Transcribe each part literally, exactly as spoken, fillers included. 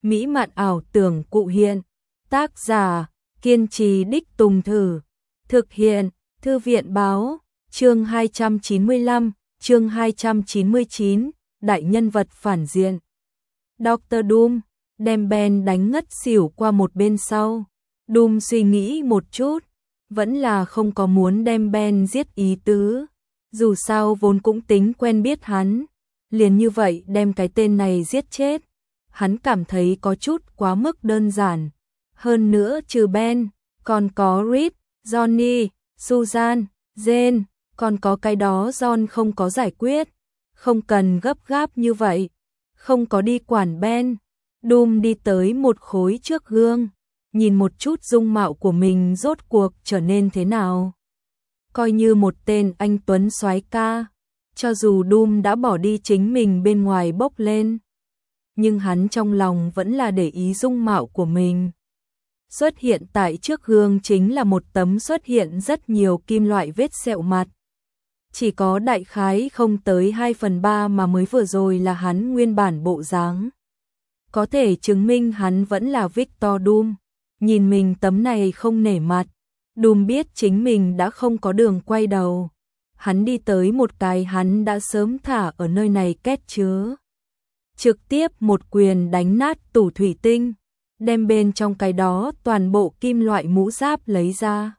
mỹ mạn ảo tưởng cụ hiện. Tác giả, kiên trì đích tùng thử. Thực hiện, Thư viện báo, chương hai trăm chín mươi lăm, chương hai trăm chín mươi chín, đại nhân vật phản diện. doctor Doom, đem Ben đánh ngất xỉu qua một bên sau. Doom suy nghĩ một chút, vẫn là không có muốn đem Ben giết ý tứ. Dù sao vốn cũng tính quen biết hắn, liền như vậy đem cái tên này giết chết. Hắn cảm thấy có chút quá mức đơn giản. Hơn nữa trừ Ben, còn có Reed, Johnny, Susan, Jane, còn có cái đó John không có giải quyết. Không cần gấp gáp như vậy, không có đi quản Ben. Doom đi tới một khối trước gương, nhìn một chút dung mạo của mình rốt cuộc trở nên thế nào. Coi như một tên anh tuấn soái ca, cho dù Doom đã bỏ đi chính mình bên ngoài bốc lên, nhưng hắn trong lòng vẫn là để ý dung mạo của mình. Xuất hiện tại trước gương chính là một tấm xuất hiện rất nhiều kim loại vết sẹo mặt. Chỉ có đại khái không tới hai phần ba mà mới vừa rồi là hắn nguyên bản bộ dáng. Có thể chứng minh hắn vẫn là Victor Doom. Nhìn mình tấm này không nể mặt, Doom biết chính mình đã không có đường quay đầu. Hắn đi tới một cái hắn đã sớm thả ở nơi này két chứa. Trực tiếp một quyền đánh nát tủ thủy tinh, đem bên trong cái đó toàn bộ kim loại mũ giáp lấy ra.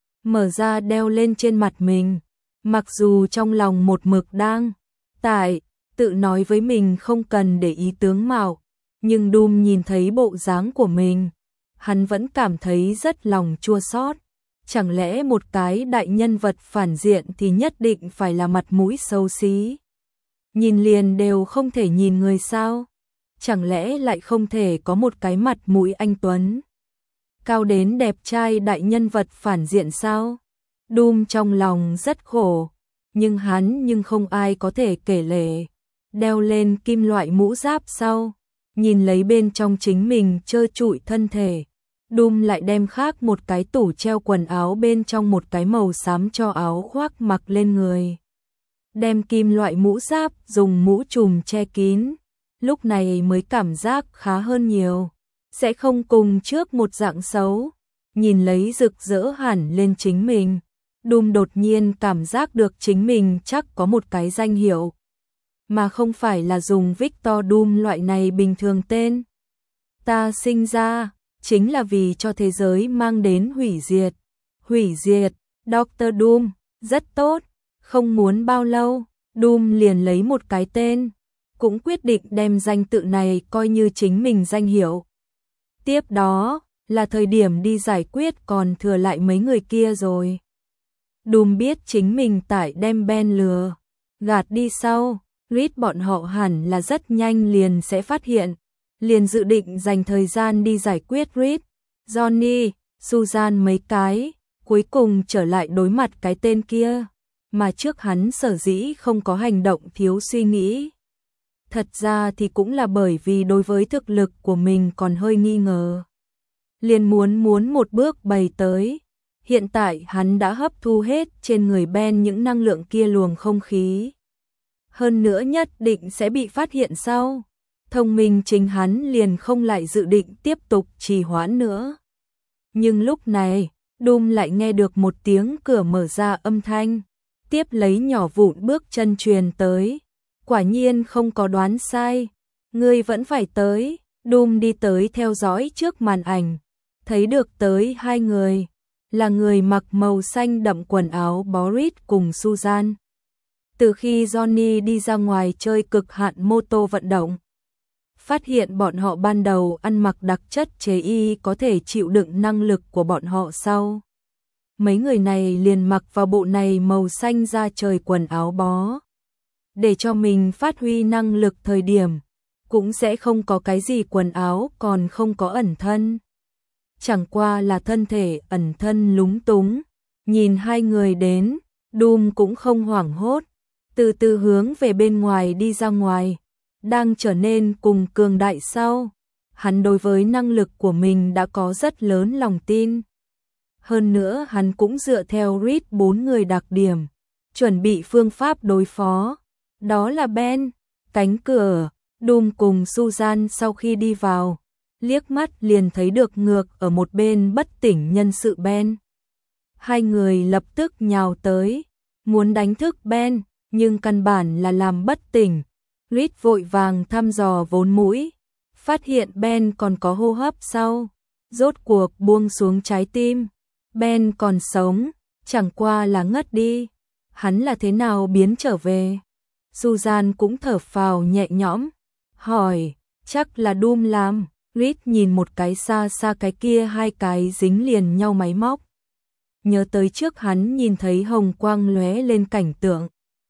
Mở ra đeo lên trên mặt mình. Mặc dù trong lòng một mực đang tại tự nói với mình không cần để ý tướng mạo, nhưng Doom nhìn thấy bộ dáng của mình, hắn vẫn cảm thấy rất lòng chua xót. Chẳng lẽ một cái đại nhân vật phản diện thì nhất định phải là mặt mũi xấu xí? Nhìn liền đều không thể nhìn người sao? Chẳng lẽ lại không thể có một cái mặt mũi anh tuấn, cao đến đẹp trai đại nhân vật phản diện sao? Doom trong lòng rất khổ, nhưng hắn nhưng không ai có thể kể lể. Đeo lên kim loại mũ giáp sau, nhìn lấy bên trong chính mình trơ trụi thân thể, Doom lại đem khác một cái tủ treo quần áo bên trong một cái màu xám cho áo khoác mặc lên người. Đem kim loại mũ giáp dùng mũ trùm che kín, lúc này mới cảm giác khá hơn nhiều, sẽ không cùng trước một dạng xấu. Nhìn lấy rực rỡ hẳn lên chính mình, Doom đột nhiên cảm giác được chính mình chắc có một cái danh hiệu, mà không phải là dùng Victor Doom loại này bình thường tên. Ta sinh ra chính là vì cho thế giới mang đến hủy diệt. Hủy diệt, doctor Doom, rất tốt. Không muốn bao lâu, Doom liền lấy một cái tên, cũng quyết định đem danh tự này coi như chính mình danh hiệu. Tiếp đó là thời điểm đi giải quyết còn thừa lại mấy người kia rồi. Doom biết chính mình tại đem Ben lừa gạt đi sau, Reed bọn họ hẳn là rất nhanh liền sẽ phát hiện, liền dự định dành thời gian đi giải quyết Reed, Johnny, Susan mấy cái, cuối cùng trở lại đối mặt cái tên kia, mà trước hắn sở dĩ không có hành động thiếu suy nghĩ. Thật ra thì cũng là bởi vì đối với thực lực của mình còn hơi nghi ngờ. Liền muốn muốn một bước bày tới. Hiện tại hắn đã hấp thu hết trên người Ben những năng lượng kia luồng không khí. Hơn nữa nhất định sẽ bị phát hiện sau. Thông minh chính hắn liền không lại dự định tiếp tục trì hoãn nữa. Nhưng lúc này, Doom lại nghe được một tiếng cửa mở ra âm thanh. Tiếp lấy nhỏ vụn bước chân truyền tới. Quả nhiên không có đoán sai. Ngươi vẫn phải tới. Doom đi tới theo dõi trước màn ảnh. Thấy được tới hai người. Là người mặc màu xanh đậm quần áo Boris cùng Susan. Từ khi Johnny đi ra ngoài chơi cực hạn mô tô vận động, phát hiện bọn họ ban đầu ăn mặc đặc chất chế y có thể chịu đựng năng lực của bọn họ sau. Mấy người này liền mặc vào bộ này màu xanh da trời quần áo bó. Để cho mình phát huy năng lực thời điểm, cũng sẽ không có cái gì quần áo còn không có ẩn thân. Chẳng qua là thân thể ẩn thân lúng túng. Nhìn hai người đến, Doom cũng không hoảng hốt, từ từ hướng về bên ngoài đi ra ngoài. Đang trở nên cùng cường đại sau, hắn đối với năng lực của mình đã có rất lớn lòng tin. Hơn nữa hắn cũng dựa theo Reed bốn người đặc điểm, chuẩn bị phương pháp đối phó. Đó là Ben, cánh cửa, Doom cùng Susan sau khi đi vào, liếc mắt liền thấy được ngược ở một bên bất tỉnh nhân sự Ben. Hai người lập tức nhào tới, muốn đánh thức Ben, nhưng căn bản là làm bất tỉnh. Reed vội vàng thăm dò vốn mũi, phát hiện Ben còn có hô hấp sau, rốt cuộc buông xuống trái tim. Ben còn sống, chẳng qua là ngất đi. Hắn là thế nào biến trở về? Susan cũng thở phào nhẹ nhõm, hỏi, chắc là Doom làm. Reed nhìn một cái xa xa cái kia hai cái dính liền nhau máy móc. Nhớ tới trước hắn nhìn thấy hồng quang lóe lên cảnh tượng.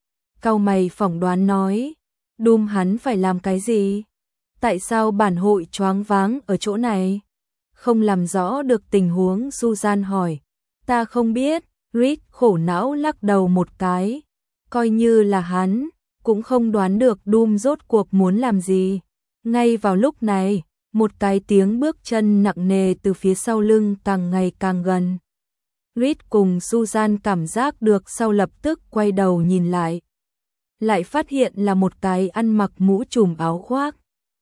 Cau mày phỏng đoán nói, Doom hắn phải làm cái gì? Tại sao bản hội choáng váng ở chỗ này? Không làm rõ được tình huống, Susan hỏi. Ta không biết. Reed khổ não lắc đầu một cái. Coi như là hắn, cũng không đoán được Doom rốt cuộc muốn làm gì. Ngay vào lúc này, một cái tiếng bước chân nặng nề từ phía sau lưng càng ngày càng gần. Reed cùng Susan cảm giác được sau lập tức quay đầu nhìn lại. Lại phát hiện là một cái ăn mặc mũ trùm áo khoác.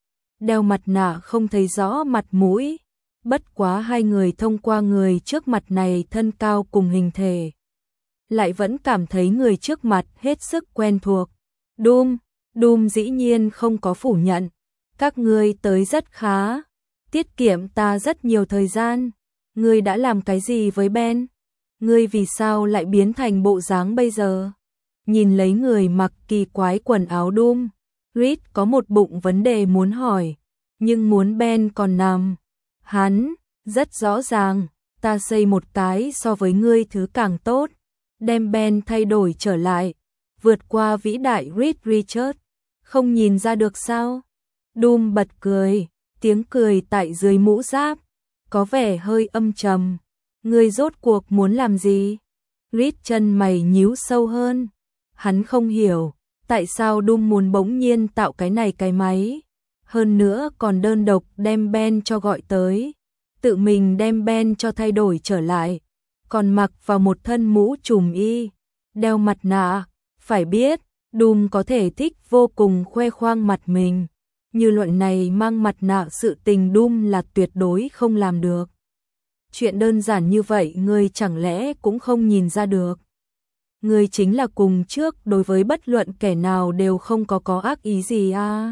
Đeo mặt nạ không thấy rõ mặt mũi. Bất quá hai người thông qua người trước mặt này thân cao cùng hình thể. Lại vẫn cảm thấy người trước mặt hết sức quen thuộc. Doom, Doom dĩ nhiên không có phủ nhận. Các ngươi tới rất khá. Tiết kiệm ta rất nhiều thời gian. Ngươi đã làm cái gì với Ben? Ngươi vì sao lại biến thành bộ dáng bây giờ? Nhìn lấy người mặc kỳ quái quần áo Doom, Reed có một bụng vấn đề muốn hỏi, nhưng muốn Ben còn nằm. Hắn, rất rõ ràng, ta xây một cái so với ngươi thứ càng tốt, đem Ben thay đổi trở lại, vượt qua vĩ đại Reed Richards, không nhìn ra được sao? Doom bật cười, tiếng cười tại dưới mũ giáp, có vẻ hơi âm trầm. Ngươi rốt cuộc muốn làm gì? Reed chân mày nhíu sâu hơn. Hắn không hiểu, tại sao Doom muốn bỗng nhiên tạo cái này cái máy. Hơn nữa còn đơn độc đem Ben cho gọi tới. Tự mình đem Ben cho thay đổi trở lại. Còn mặc vào một thân mũ trùm y. Đeo mặt nạ. Phải biết, Doom có thể thích vô cùng khoe khoang mặt mình. Như loại này mang mặt nạ sự tình Doom là tuyệt đối không làm được. Chuyện đơn giản như vậy ngươi chẳng lẽ cũng không nhìn ra được. Ngươi chính là cùng trước đối với bất luận kẻ nào đều không có có ác ý gì à.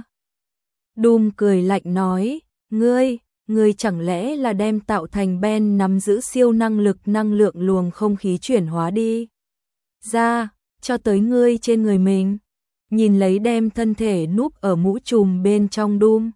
Doom cười lạnh nói, ngươi, ngươi chẳng lẽ là đem tạo thành Ben nắm giữ siêu năng lực năng lượng luồng không khí chuyển hóa đi. Ra, cho tới ngươi trên người mình. Nhìn lấy đem thân thể núp ở mũ trùm bên trong Doom.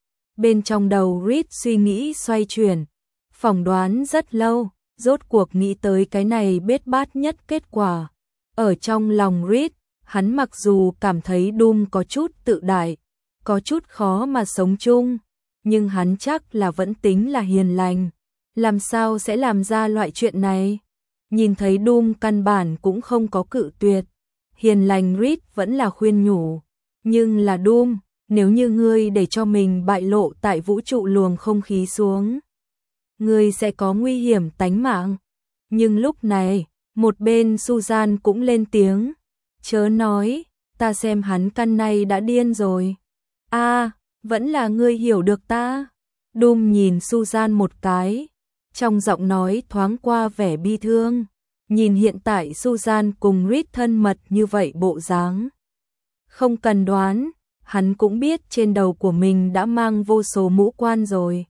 Bên trong đầu Reed suy nghĩ xoay chuyển. Phỏng đoán rất lâu, rốt cuộc nghĩ tới cái này bết bát nhất kết quả. Ở trong lòng Reed, hắn mặc dù cảm thấy Doom có chút tự đại, có chút khó mà sống chung, nhưng hắn chắc là vẫn tính là hiền lành. Làm sao sẽ làm ra loại chuyện này? Nhìn thấy Doom căn bản cũng không có cự tuyệt. Hiền lành Reed vẫn là khuyên nhủ. Nhưng là Doom, nếu như ngươi để cho mình bại lộ tại vũ trụ luồng không khí xuống, ngươi sẽ có nguy hiểm tánh mạng. Nhưng lúc này, một bên Susan cũng lên tiếng. Chớ nói, ta xem hắn căn này đã điên rồi. A, à, vẫn là ngươi hiểu được ta. Doom nhìn Susan một cái, trong giọng nói thoáng qua vẻ bi thương. Nhìn hiện tại Susan cùng Reed thân mật như vậy bộ dáng. Không cần đoán, hắn cũng biết trên đầu của mình đã mang vô số mũ quan rồi.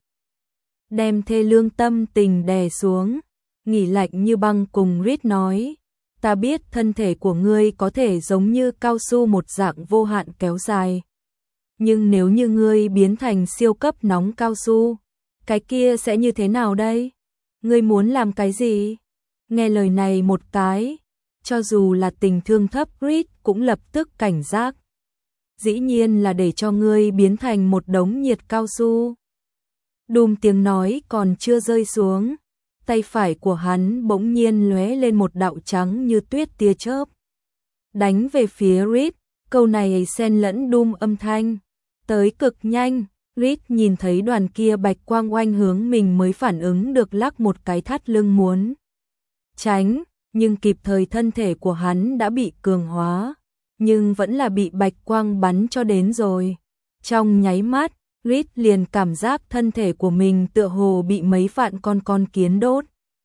Đem thê lương tâm tình đè xuống, nghỉ lạnh như băng cùng Reed nói, ta biết thân thể của ngươi có thể giống như cao su một dạng vô hạn kéo dài. Nhưng nếu như ngươi biến thành siêu cấp nóng cao su, cái kia sẽ như thế nào đây? Ngươi muốn làm cái gì? Nghe lời này một cái, cho dù là tình thương thấp Reed cũng lập tức cảnh giác. Dĩ nhiên là để cho ngươi biến thành một đống nhiệt cao su. Doom tiếng nói còn chưa rơi xuống, tay phải của hắn bỗng nhiên lóe lên một đạo trắng như tuyết tia chớp. Đánh về phía Reed, câu này xen lẫn Doom âm thanh. Tới cực nhanh, Reed nhìn thấy đoàn kia bạch quang oanh hướng mình mới phản ứng được lắc một cái thắt lưng muốn tránh, nhưng kịp thời thân thể của hắn đã bị cường hóa, nhưng vẫn là bị bạch quang bắn cho đến rồi. Trong nháy mắt, Reed liền cảm giác thân thể của mình tựa hồ bị mấy vạn con con kiến đốt.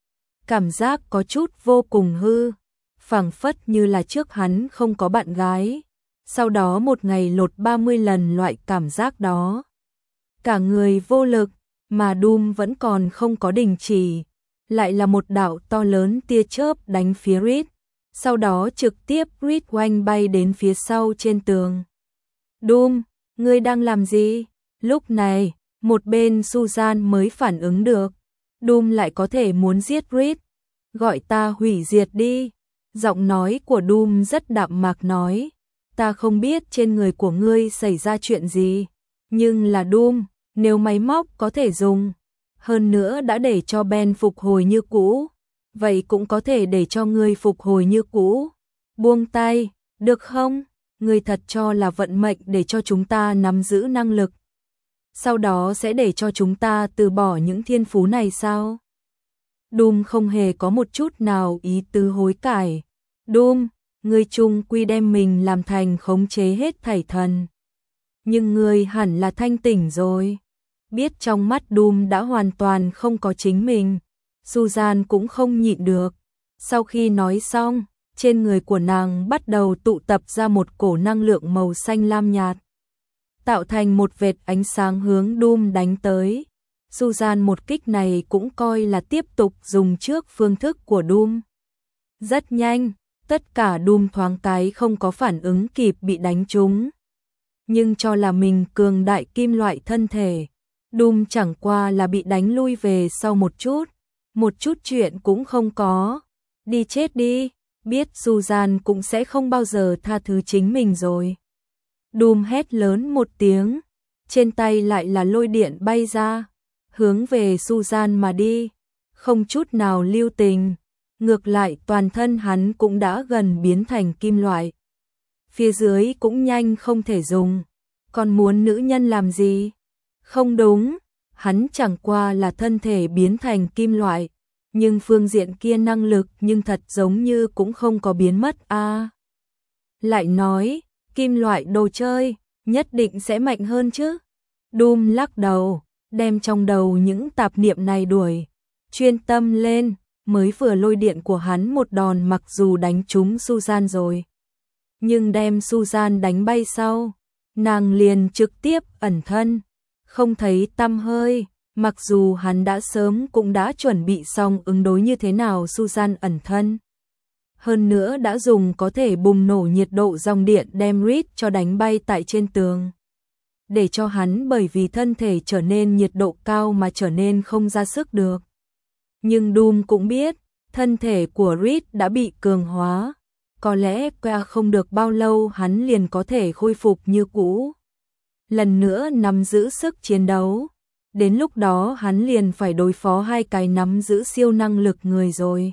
Cảm giác có chút vô cùng hư, phảng phất như là trước hắn không có bạn gái. Sau đó một ngày lột ba mươi lần loại cảm giác đó. Cả người vô lực, mà Doom vẫn còn không có đình chỉ. Lại là một đạo to lớn tia chớp đánh phía Reed. Sau đó trực tiếp Reed oanh bay đến phía sau trên tường. Doom, ngươi đang làm gì? Lúc này, một bên Susan mới phản ứng được. Doom lại có thể muốn giết Reed. Gọi ta hủy diệt đi. Giọng nói của Doom rất đạm mạc nói. Ta không biết trên người của ngươi xảy ra chuyện gì. Nhưng là Doom, nếu máy móc có thể dùng. Hơn nữa đã để cho Ben phục hồi như cũ. Vậy cũng có thể để cho ngươi phục hồi như cũ. Buông tay, được không? Ngươi thật cho là vận mệnh để cho chúng ta nắm giữ năng lực. Sau đó sẽ để cho chúng ta từ bỏ những thiên phú này sao? Doom không hề có một chút nào ý tứ hối cải. Doom, ngươi chung quy đem mình làm thành khống chế hết thảy thần. Nhưng ngươi hẳn là thanh tỉnh rồi. Biết trong mắt Doom đã hoàn toàn không có chính mình. Susan cũng không nhịn được. Sau khi nói xong, trên người của nàng bắt đầu tụ tập ra một cổ năng lượng màu xanh lam nhạt. Tạo thành một vệt ánh sáng hướng Doom đánh tới. Susan một kích này cũng coi là tiếp tục dùng trước phương thức của Doom. Rất nhanh, tất cả Doom thoáng cái không có phản ứng kịp bị đánh trúng. Nhưng cho là mình cường đại kim loại thân thể, Doom chẳng qua là bị đánh lui về sau một chút. Một chút chuyện cũng không có. Đi chết đi, biết Susan cũng sẽ không bao giờ tha thứ chính mình rồi. Doom hét lớn một tiếng, trên tay lại là lôi điện bay ra, hướng về Susan mà đi, không chút nào lưu tình. Ngược lại toàn thân hắn cũng đã gần biến thành kim loại. Phía dưới cũng nhanh không thể dùng. Còn muốn nữ nhân làm gì? Không đúng, hắn chẳng qua là thân thể biến thành kim loại. Nhưng phương diện kia năng lực nhưng thật giống như cũng không có biến mất a. À, lại nói, kim loại đồ chơi, nhất định sẽ mạnh hơn chứ. Doom lắc đầu, đem trong đầu những tạp niệm này đuổi. Chuyên tâm lên, mới vừa lôi điện của hắn một đòn mặc dù đánh trúng Susan rồi. Nhưng đem Susan đánh bay sau, nàng liền trực tiếp ẩn thân, không thấy tăm hơi. Mặc dù hắn đã sớm cũng đã chuẩn bị xong ứng đối như thế nào Susan ẩn thân. Hơn nữa đã dùng có thể bùng nổ nhiệt độ dòng điện đem Reed cho đánh bay tại trên tường. Để cho hắn bởi vì thân thể trở nên nhiệt độ cao mà trở nên không ra sức được. Nhưng Doom cũng biết, thân thể của Reed đã bị cường hóa. Có lẽ qua không được bao lâu hắn liền có thể khôi phục như cũ. Lần nữa nắm giữ sức chiến đấu. Đến lúc đó hắn liền phải đối phó hai cái nắm giữ siêu năng lực người rồi.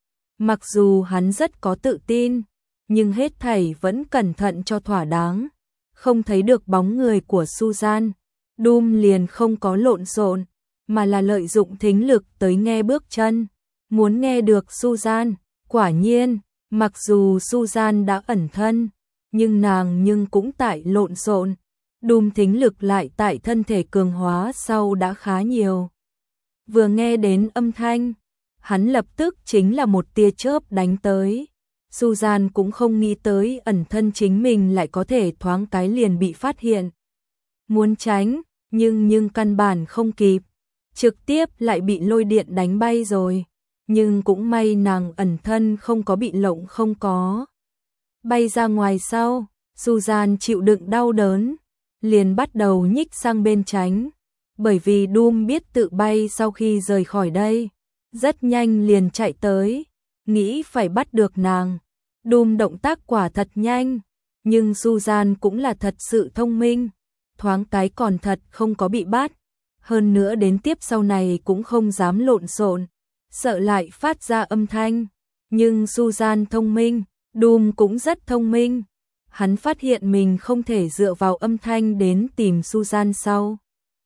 Mặc dù hắn rất có tự tin, nhưng hết thảy vẫn cẩn thận cho thỏa đáng. Không thấy được bóng người của Susan, Doom liền không có lộn xộn, mà là lợi dụng thính lực tới nghe bước chân. Muốn nghe được Susan, quả nhiên, mặc dù Susan đã ẩn thân, nhưng nàng nhưng cũng tại lộn xộn. Doom thính lực lại tại thân thể cường hóa sau đã khá nhiều. Vừa nghe đến âm thanh, hắn lập tức chính là một tia chớp đánh tới. Susan cũng không nghĩ tới ẩn thân chính mình lại có thể thoáng cái liền bị phát hiện. Muốn tránh, nhưng nhưng căn bản không kịp. Trực tiếp lại bị lôi điện đánh bay rồi. Nhưng cũng may nàng ẩn thân không có bị lộng không có. Bay ra ngoài sau, Susan chịu đựng đau đớn. Liền bắt đầu nhích sang bên tránh, bởi vì Doom biết tự bay sau khi rời khỏi đây, rất nhanh liền chạy tới, nghĩ phải bắt được nàng. Doom động tác quả thật nhanh, nhưng Susan cũng là thật sự thông minh, thoáng cái còn thật không có bị bắt, hơn nữa đến tiếp sau này cũng không dám lộn xộn, sợ lại phát ra âm thanh. Nhưng Susan thông minh, Doom cũng rất thông minh. Hắn phát hiện mình không thể dựa vào âm thanh đến tìm Susan sau.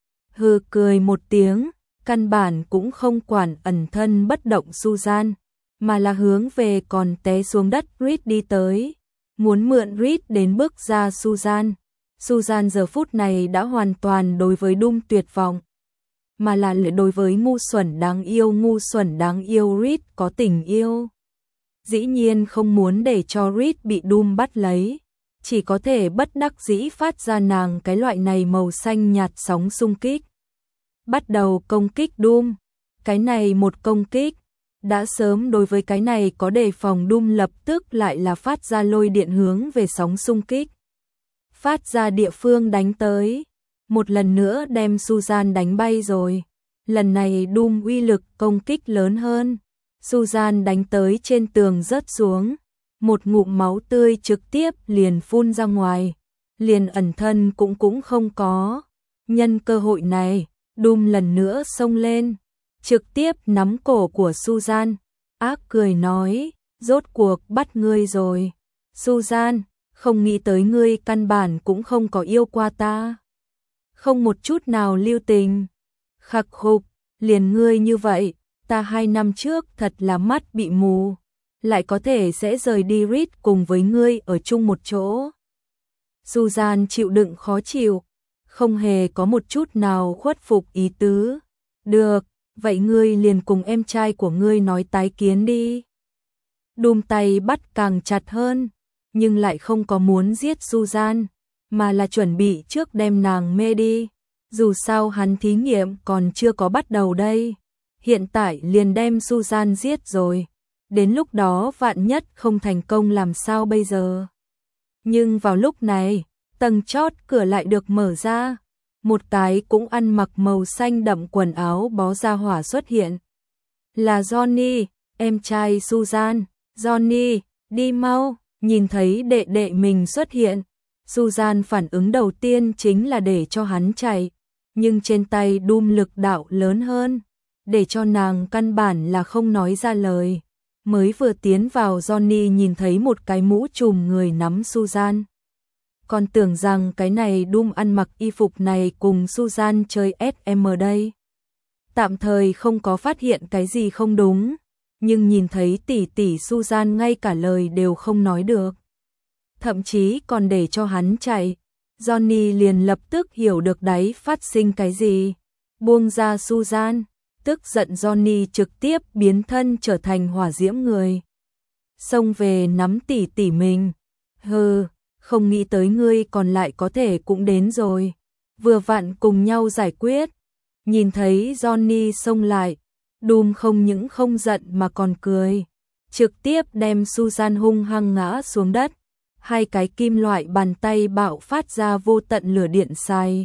Hừ cười một tiếng, căn bản cũng không quản ẩn thân bất động Susan, mà là hướng về còn té xuống đất Reed đi tới, muốn mượn Reed đến bước ra Susan. Susan giờ phút này đã hoàn toàn đối với Doom tuyệt vọng, mà là đối với ngu xuẩn đáng yêu ngu xuẩn đáng yêu Reed có tình yêu. Dĩ nhiên không muốn để cho Reed bị Doom bắt lấy, chỉ có thể bất đắc dĩ phát ra nàng cái loại này màu xanh nhạt sóng xung kích. Bắt đầu công kích Doom, cái này một công kích, đã sớm đối với cái này có đề phòng Doom lập tức lại là phát ra lôi điện hướng về sóng xung kích. Phát ra địa phương đánh tới, một lần nữa đem Susan đánh bay rồi. Lần này Doom uy lực công kích lớn hơn. Susan đánh tới trên tường rớt xuống, một ngụm máu tươi trực tiếp liền phun ra ngoài, liền ẩn thân cũng cũng không có. Nhân cơ hội này, Doom lần nữa xông lên, trực tiếp nắm cổ của Susan, ác cười nói, rốt cuộc bắt ngươi rồi. Susan, không nghĩ tới ngươi căn bản cũng không có yêu qua ta. Không một chút nào lưu tình. Khắc khục, liền ngươi như vậy, ta hai năm trước thật là mắt bị mù, lại có thể sẽ rời đi Reed cùng với ngươi ở chung một chỗ. Susan chịu đựng khó chịu, không hề có một chút nào khuất phục ý tứ. Được, vậy ngươi liền cùng em trai của ngươi nói tái kiến đi. Doom tay bắt càng chặt hơn, nhưng lại không có muốn giết Susan, mà là chuẩn bị trước đem nàng mê đi. Dù sao hắn thí nghiệm còn chưa có bắt đầu đây, hiện tại liền đem Susan giết rồi. Đến lúc đó vạn nhất không thành công làm sao bây giờ. Nhưng vào lúc này, tầng chót cửa lại được mở ra, một cái cũng ăn mặc màu xanh đậm quần áo bó ra hỏa xuất hiện. Là Johnny, em trai Susan. Johnny, đi mau. Nhìn thấy đệ đệ mình xuất hiện, Susan phản ứng đầu tiên chính là để cho hắn chạy, nhưng trên tay Doom lực đạo lớn hơn, để cho nàng căn bản là không nói ra lời. Mới vừa tiến vào Johnny nhìn thấy một cái mũ trùm người nắm Susan, còn tưởng rằng cái này Doom ăn mặc y phục này cùng Susan chơi ét em đây. Tạm thời không có phát hiện cái gì không đúng, nhưng nhìn thấy tỷ tỷ Susan ngay cả lời đều không nói được, thậm chí còn để cho hắn chạy. Johnny liền lập tức hiểu được đấy phát sinh cái gì, buông ra Susan, tức giận Johnny trực tiếp biến thân trở thành hỏa diễm người, xông về nắm tỷ tỷ mình. Hừ, không nghĩ tới ngươi còn lại có thể cũng đến rồi, vừa vặn cùng nhau giải quyết. Nhìn thấy Johnny xông lại, Doom không những không giận mà còn cười, trực tiếp đem Susan hung hăng ngã xuống đất. Hai cái kim loại bàn tay bạo phát ra vô tận lửa điện xay,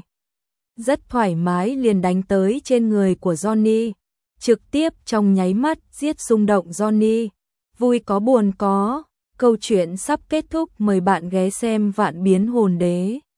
rất thoải mái liền đánh tới trên người của Johnny, trực tiếp trong nháy mắt giết xung động Johnny. Vui có buồn có, câu chuyện sắp kết thúc, mời bạn ghé xem Vạn Biến Hồn Đế.